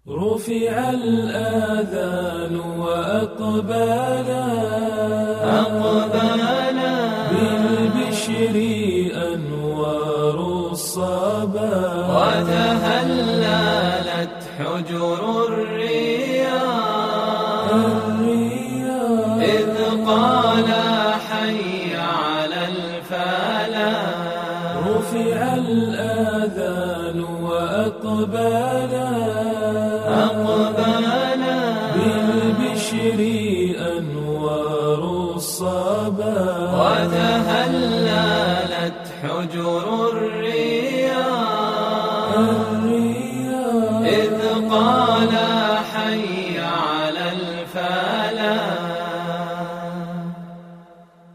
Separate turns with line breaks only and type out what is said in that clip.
رفع الآذان وأقبالا بالبشر أنوار الصبا
وتهللت حجر الرياض إذ قال حي على الفلاح.
رفع الآذان وأقبالا بالبشر أنوار الصبا
وتهللت حجر الرياض